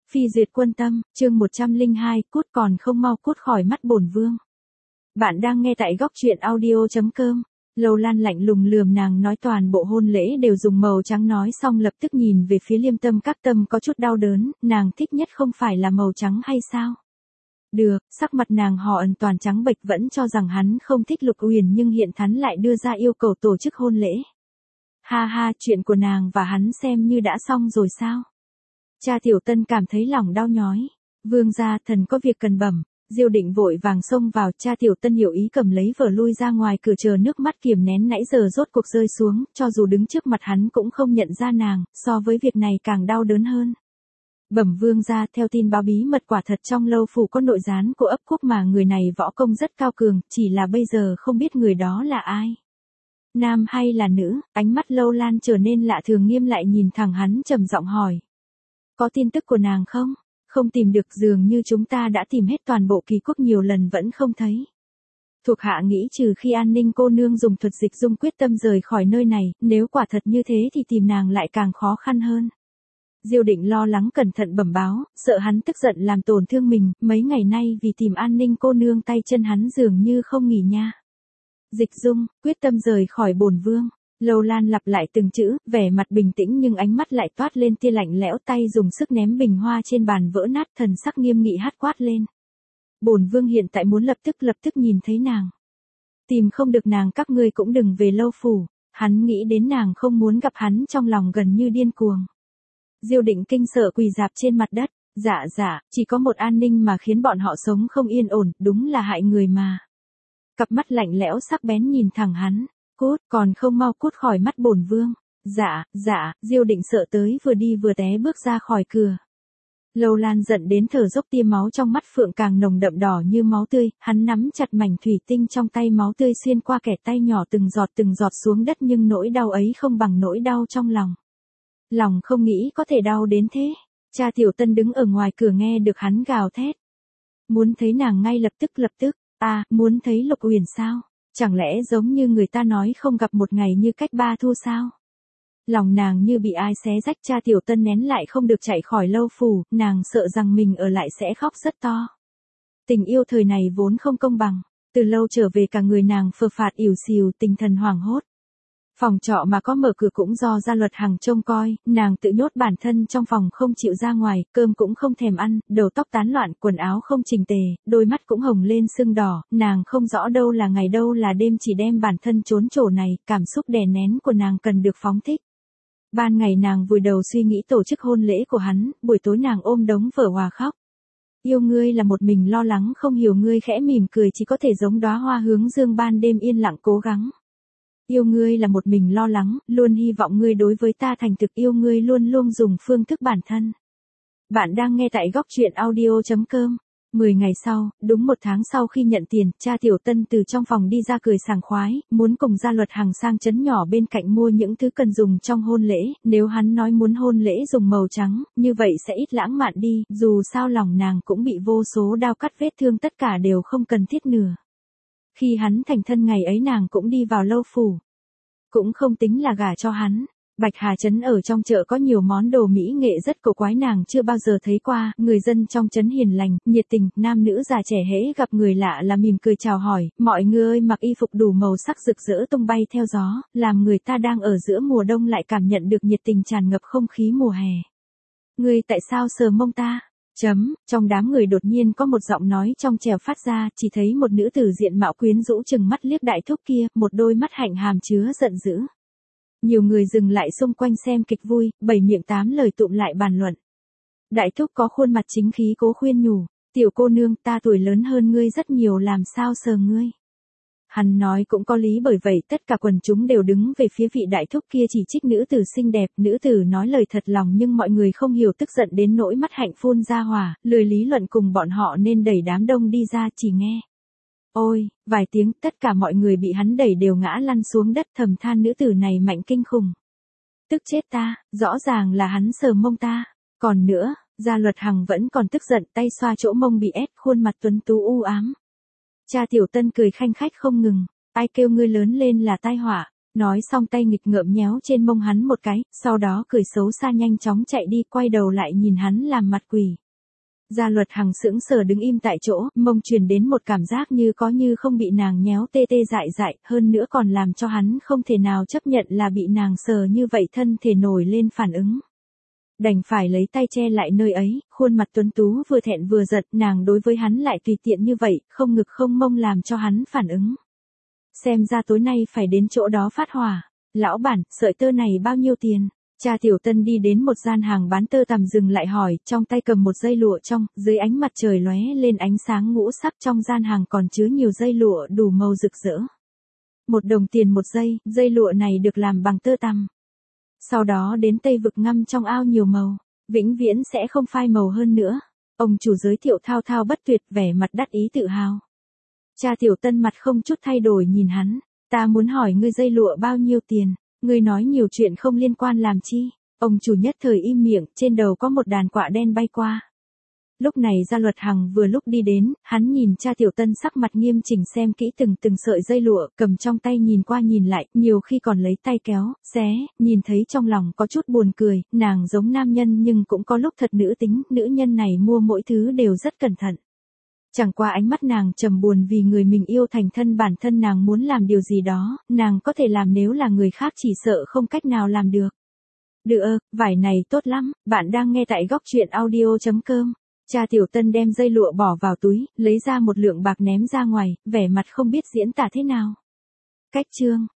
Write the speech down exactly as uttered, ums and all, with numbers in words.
Phi duyệt quân tâm, chương một trăm lẻ hai, cút còn không mau cút khỏi mắt bổn vương. Bạn đang nghe tại góc truyện audio chấm com. Lâu Lan lạnh lùng lườm nàng nói toàn bộ hôn lễ đều dùng màu trắng nói xong lập tức nhìn về phía Liêm Tâm Các Tâm có chút đau đớn, nàng thích nhất không phải là màu trắng hay sao? Được, sắc mặt nàng họ ẩn toàn trắng bệch vẫn cho rằng hắn không thích Lục Uyển nhưng hiện hắn lại đưa ra yêu cầu tổ chức hôn lễ. Ha ha, chuyện của nàng và hắn xem như đã xong rồi sao? Cha Tiểu Tân cảm thấy lòng đau nhói. Vương gia, thần có việc cần bẩm. Diêu Định vội vàng xông vào, cha Tiểu Tân hiểu ý cầm lấy vở lui ra ngoài cửa chờ nước mắt kiềm nén nãy giờ rốt cuộc rơi xuống, cho dù đứng trước mặt hắn cũng không nhận ra nàng, so với việc này càng đau đớn hơn. Bẩm vương gia, theo tin báo bí mật quả thật trong lâu phủ có nội gián của ấp quốc mà người này võ công rất cao cường, chỉ là bây giờ không biết người đó là ai. Nam hay là nữ? Ánh mắt Lâu Lan trở nên lạ thường nghiêm lại nhìn thẳng hắn trầm giọng hỏi. Có tin tức của nàng không? Không tìm được, dường như chúng ta đã tìm hết toàn bộ Kỳ quốc nhiều lần vẫn không thấy. Thuộc hạ nghĩ trừ khi An Ninh cô nương dùng thuật dịch dung quyết tâm rời khỏi nơi này, nếu quả thật như thế thì tìm nàng lại càng khó khăn hơn. Diêu Định lo lắng cẩn thận bẩm báo, sợ hắn tức giận làm tổn thương mình, mấy ngày nay vì tìm An Ninh cô nương tay chân hắn dường như không nghỉ nha. Dịch dung, quyết tâm rời khỏi bổn vương. Lâu Lan lặp lại từng chữ, vẻ mặt bình tĩnh nhưng ánh mắt lại toát lên tia lạnh lẽo, tay dùng sức ném bình hoa trên bàn vỡ nát, thần sắc nghiêm nghị hát quát lên. Bổn vương hiện tại muốn lập tức lập tức nhìn thấy nàng. Tìm không được nàng các ngươi cũng đừng về lâu phủ. Hắn nghĩ đến nàng không muốn gặp hắn trong lòng gần như điên cuồng. Diêu Định kinh sợ quỳ rạp trên mặt đất. Dạ dạ, chỉ có một An Ninh mà khiến bọn họ sống không yên ổn, đúng là hại người mà. Cặp mắt lạnh lẽo sắc bén nhìn thẳng hắn. Cút, còn không mau cút khỏi mắt bổn vương. Dạ, dạ, Diêu Định sợ tới vừa đi vừa té bước ra khỏi cửa. Lâu Lan giận đến thở dốc, tia máu trong mắt phượng càng nồng đậm đỏ như máu tươi, hắn nắm chặt mảnh thủy tinh trong tay, máu tươi xuyên qua kẻ tay nhỏ từng giọt từng giọt xuống đất nhưng nỗi đau ấy không bằng nỗi đau trong lòng. Lòng không nghĩ có thể đau đến thế. Cha Tiểu Tân đứng ở ngoài cửa nghe được hắn gào thét. Muốn thấy nàng ngay lập tức lập tức, à, muốn thấy Lục Uyển sao? Chẳng lẽ giống như người ta nói không gặp một ngày như cách ba thu sao? Lòng nàng như bị ai xé rách, cha Tiểu Tân nén lại không được chạy khỏi lâu phủ, nàng sợ rằng mình ở lại sẽ khóc rất to. Tình yêu thời này vốn không công bằng, từ lâu trở về cả người nàng phờ phạt ỉu xìu, tinh thần hoảng hốt. Phòng trọ mà có mở cửa cũng do Gia Luật Hằng trông coi, nàng tự nhốt bản thân trong phòng không chịu ra ngoài, cơm cũng không thèm ăn, đầu tóc tán loạn, quần áo không chỉnh tề, đôi mắt cũng hồng lên sưng đỏ, nàng không rõ đâu là ngày đâu là đêm, chỉ đem bản thân trốn chỗ này, cảm xúc đè nén của nàng cần được phóng thích. Ban ngày nàng vùi đầu suy nghĩ tổ chức hôn lễ của hắn, buổi tối nàng ôm đống vở hòa khóc. Yêu ngươi là một mình lo lắng không hiểu ngươi khẽ mỉm cười, chỉ có thể giống đóa hoa hướng dương ban đêm yên lặng cố gắng. Yêu ngươi là một mình lo lắng, luôn hy vọng ngươi đối với ta thành thực, yêu ngươi luôn luôn dùng phương thức bản thân. Bạn đang nghe tại góc truyện audio chấm com. Mười ngày sau, đúng một tháng sau khi nhận tiền, cha Tiểu Tân từ trong phòng đi ra cười sảng khoái, muốn cùng Gia Luật Hằng sang trấn nhỏ bên cạnh mua những thứ cần dùng trong hôn lễ, nếu hắn nói muốn hôn lễ dùng màu trắng, như vậy sẽ ít lãng mạn đi, dù sao lòng nàng cũng bị vô số đao cắt vết thương, tất cả đều không cần thiết nữa. Khi hắn thành thân ngày ấy nàng cũng đi vào lâu phủ. Cũng không tính là gả cho hắn. Bạch Hà trấn ở trong chợ có nhiều món đồ mỹ nghệ rất cổ quái nàng chưa bao giờ thấy qua, người dân trong trấn hiền lành, nhiệt tình, nam nữ già trẻ hễ gặp người lạ là mỉm cười chào hỏi, mọi người ơi mặc y phục đủ màu sắc rực rỡ tung bay theo gió, làm người ta đang ở giữa mùa đông lại cảm nhận được nhiệt tình tràn ngập không khí mùa hè. Ngươi tại sao sờ mông ta? Chấm, trong đám người đột nhiên có một giọng nói trong trẻo phát ra, chỉ thấy một nữ tử diện mạo quyến rũ chừng mắt liếc đại thúc kia, một đôi mắt hạnh hàm chứa giận dữ. Nhiều người dừng lại xung quanh xem kịch vui, bảy miệng tám lời tụm lại bàn luận. Đại thúc có khuôn mặt chính khí cố khuyên nhủ, tiểu cô nương ta tuổi lớn hơn ngươi rất nhiều làm sao sờ ngươi. Hắn nói cũng có lý, bởi vậy tất cả quần chúng đều đứng về phía vị đại thúc kia chỉ trích nữ tử xinh đẹp, nữ tử nói lời thật lòng nhưng mọi người không hiểu tức giận đến nỗi mắt hạnh phun ra hỏa, lười lý luận cùng bọn họ nên đẩy đám đông đi ra chỉ nghe. Ôi, vài tiếng tất cả mọi người bị hắn đẩy đều ngã lăn xuống đất thầm than nữ tử này mạnh kinh khủng. Tức chết ta, rõ ràng là hắn sờ mông ta. Còn nữa, Gia Luật Hằng vẫn còn tức giận tay xoa chỗ mông bị ép, khuôn mặt tuấn tú u ám. Cha Tiểu Tân cười khanh khách không ngừng, ai kêu ngươi lớn lên là tai họa, Nói xong tay nghịch ngợm nhéo trên mông hắn một cái, sau đó cười xấu xa nhanh chóng chạy đi, quay đầu lại nhìn hắn làm mặt quỷ. Gia Luật Hằng sững sờ đứng im tại chỗ, mông truyền đến một cảm giác như có như không bị nàng nhéo tê tê dại dại, hơn nữa còn làm cho hắn không thể nào chấp nhận là bị nàng sờ như vậy, thân thể nổi lên phản ứng. Đành phải lấy tay che lại nơi ấy, khuôn mặt tuấn tú vừa thẹn vừa giận, nàng đối với hắn lại tùy tiện như vậy, không ngực không mông làm cho hắn phản ứng. Xem ra tối nay phải đến chỗ đó phát hỏa. Lão bản, sợi tơ này bao nhiêu tiền? Cha Tiểu Tân đi đến một gian hàng bán tơ tằm dừng lại hỏi, trong tay cầm một dây lụa trong, dưới ánh mặt trời lóe lên ánh sáng ngũ sắc, trong gian hàng còn chứa nhiều dây lụa đủ màu rực rỡ. Một đồng tiền một dây, dây lụa này được làm bằng tơ tằm. Sau đó đến Tây Vực ngâm trong ao nhiều màu, vĩnh viễn sẽ không phai màu hơn nữa. Ông chủ giới thiệu thao thao bất tuyệt, vẻ mặt đắc ý tự hào. Cha Tiểu Tân mặt không chút thay đổi nhìn hắn, ta muốn hỏi ngươi dây lụa bao nhiêu tiền, ngươi nói nhiều chuyện không liên quan làm chi. Ông chủ nhất thời im miệng, trên đầu có một đàn quạ đen bay qua. Lúc này Gia Luật Hằng vừa lúc đi đến, hắn nhìn cha Tiểu Tân sắc mặt nghiêm chỉnh xem kỹ từng từng sợi dây lụa, cầm trong tay nhìn qua nhìn lại, nhiều khi còn lấy tay kéo, xé, nhìn thấy trong lòng có chút buồn cười, nàng giống nam nhân nhưng cũng có lúc thật nữ tính, nữ nhân này mua mỗi thứ đều rất cẩn thận. Chẳng qua ánh mắt nàng trầm buồn vì người mình yêu thành thân bản thân nàng muốn làm điều gì đó, nàng có thể làm, nếu là người khác chỉ sợ không cách nào làm được. Được, vải này tốt lắm, bạn đang nghe tại góc truyện audio chấm com. Cha Tiểu Tân đem dây lụa bỏ vào túi, lấy ra một lượng bạc ném ra ngoài, vẻ mặt không biết diễn tả thế nào. Cách chương